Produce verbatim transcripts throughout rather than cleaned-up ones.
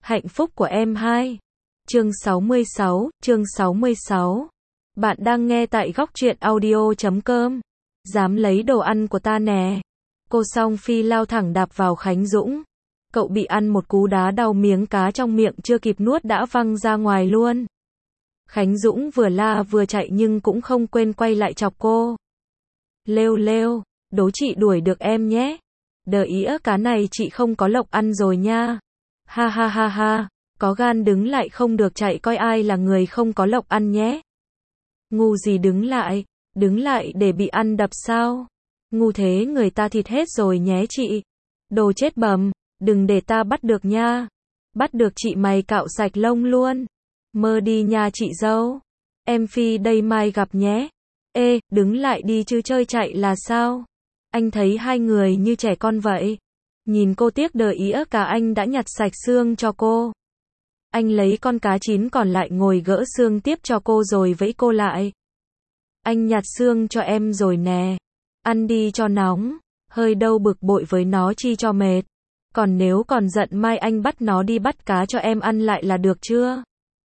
Hạnh phúc của em hai. Chương sáu mươi sáu, chương sáu mươi sáu. Bạn đang nghe tại góc truyện audio chấm com. Dám lấy đồ ăn của ta nè. Cô Song Phi lao thẳng đạp vào Khánh Dũng. Cậu bị ăn một cú đá đau miếng cá trong miệng chưa kịp nuốt đã văng ra ngoài luôn. Khánh Dũng vừa la vừa chạy nhưng cũng không quên quay lại chọc cô. Lêu lêu, đố chị đuổi được em nhé. Đợi ĩa cá này chị không có lộc ăn rồi nha. Ha ha ha ha, có gan đứng lại không được chạy coi ai là người không có lộc ăn nhé. Ngu gì đứng lại, đứng lại để bị ăn đập sao? Ngu thế người ta thịt hết rồi nhé chị. Đồ chết bầm, đừng để ta bắt được nha. Bắt được chị mày cạo sạch lông luôn. Mơ đi nha chị dâu. Em Phi đây mai gặp nhé. Ê, đứng lại đi chứ chơi chạy là sao? Anh thấy hai người như trẻ con vậy. Nhìn cô tiếc đời ĩa cá anh đã nhặt sạch xương cho cô. Anh lấy con cá chín còn lại ngồi gỡ xương tiếp cho cô rồi vẫy cô lại. Anh nhặt xương cho em rồi nè. Ăn đi cho nóng. Hơi đâu bực bội với nó chi cho mệt. Còn nếu còn giận mai anh bắt nó đi bắt cá cho em ăn lại là được chưa?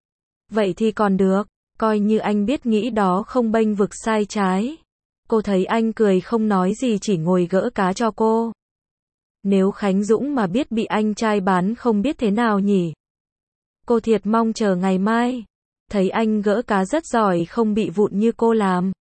Vậy thì còn được. Coi như anh biết nghĩ đó không bênh vực sai trái. Cô thấy anh cười không nói gì chỉ ngồi gỡ cá cho cô. Nếu Khánh Dũng mà biết bị anh trai bán không biết thế nào nhỉ? Cô thiệt mong chờ ngày mai. Thấy anh gỡ cá rất giỏi không bị vụn như cô làm.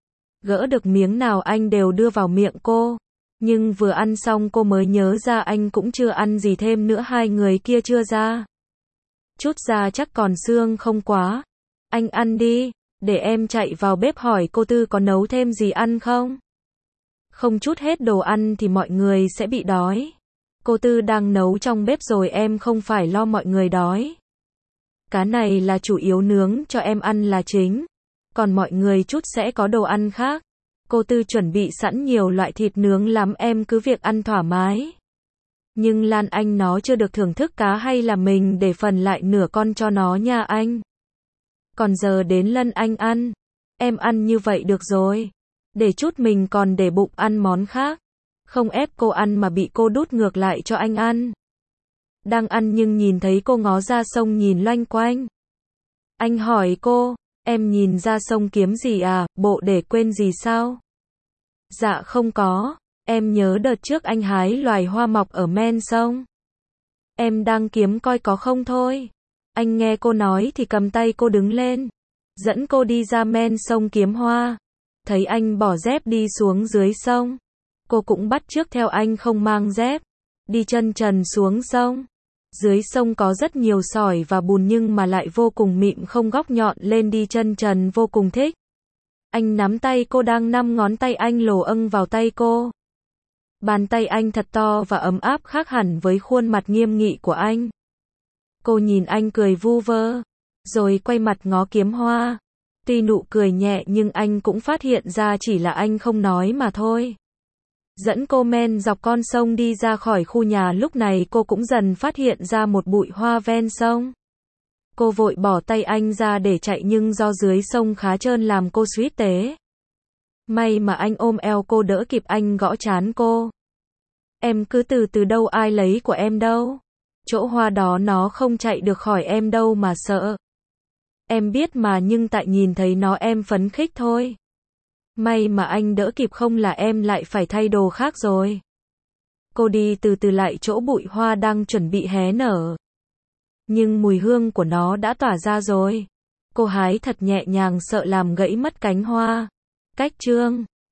Gỡ được miếng nào anh đều đưa vào miệng cô. Nhưng vừa ăn xong cô mới nhớ ra anh cũng chưa ăn gì thêm nữa hai người kia chưa ra. Chút ra chắc còn xương không quá. Anh ăn đi, để em chạy vào bếp hỏi cô Tư có nấu thêm gì ăn không? Không chút hết đồ ăn thì mọi người sẽ bị đói. Cô Tư đang nấu trong bếp rồi em không phải lo mọi người đói. Cá này là chủ yếu nướng cho em ăn là chính. Còn mọi người chút sẽ có đồ ăn khác. Cô Tư chuẩn bị sẵn nhiều loại thịt nướng lắm em cứ việc ăn thoải mái. Nhưng Lan Anh nó chưa được thưởng thức cá hay là mình để phần lại nửa con cho nó nha anh. Còn giờ đến Lân Anh ăn. Em ăn như vậy được rồi. Để chút mình còn để bụng ăn món khác. Không ép cô ăn mà bị cô đút ngược lại cho anh ăn. Đang ăn nhưng nhìn thấy cô ngó ra sông nhìn loanh quanh. Anh hỏi cô, em nhìn ra sông kiếm gì à, bộ để quên gì sao? Dạ không có, em nhớ đợt trước anh hái loài hoa mọc ở men sông. Em đang kiếm coi có không thôi. Anh nghe cô nói thì cầm tay cô đứng lên. Dẫn cô đi ra men sông kiếm hoa. Thấy anh bỏ dép đi xuống dưới sông. Cô cũng bắt chước theo anh không mang dép. Đi chân trần xuống sông. Dưới sông có rất nhiều sỏi và bùn nhưng mà lại vô cùng mịn không góc nhọn lên đi chân trần vô cùng thích. Anh nắm tay cô đang năm ngón tay anh lồ âng vào tay cô. Bàn tay anh thật to và ấm áp khác hẳn với khuôn mặt nghiêm nghị của anh. Cô nhìn anh cười vu vơ. Rồi quay mặt ngó kiếm hoa. Tuy nụ cười nhẹ nhưng anh cũng phát hiện ra chỉ là anh không nói mà thôi. Dẫn cô men dọc con sông đi ra khỏi khu nhà lúc này cô cũng dần phát hiện ra một bụi hoa ven sông. Cô vội bỏ tay anh ra để chạy nhưng do dưới sông khá trơn làm cô suýt té. May mà anh ôm eo cô đỡ kịp anh gõ trán cô. Em cứ từ từ đâu ai lấy của em đâu. Chỗ hoa đó nó không chạy được khỏi em đâu mà sợ. Em biết mà nhưng tại nhìn thấy nó em phấn khích thôi. May mà anh đỡ kịp không là em lại phải thay đồ khác rồi. Cô đi từ từ lại chỗ bụi hoa đang chuẩn bị hé nở. Nhưng mùi hương của nó đã tỏa ra rồi. Cô hái thật nhẹ nhàng sợ làm gãy mất cánh hoa. Cách chương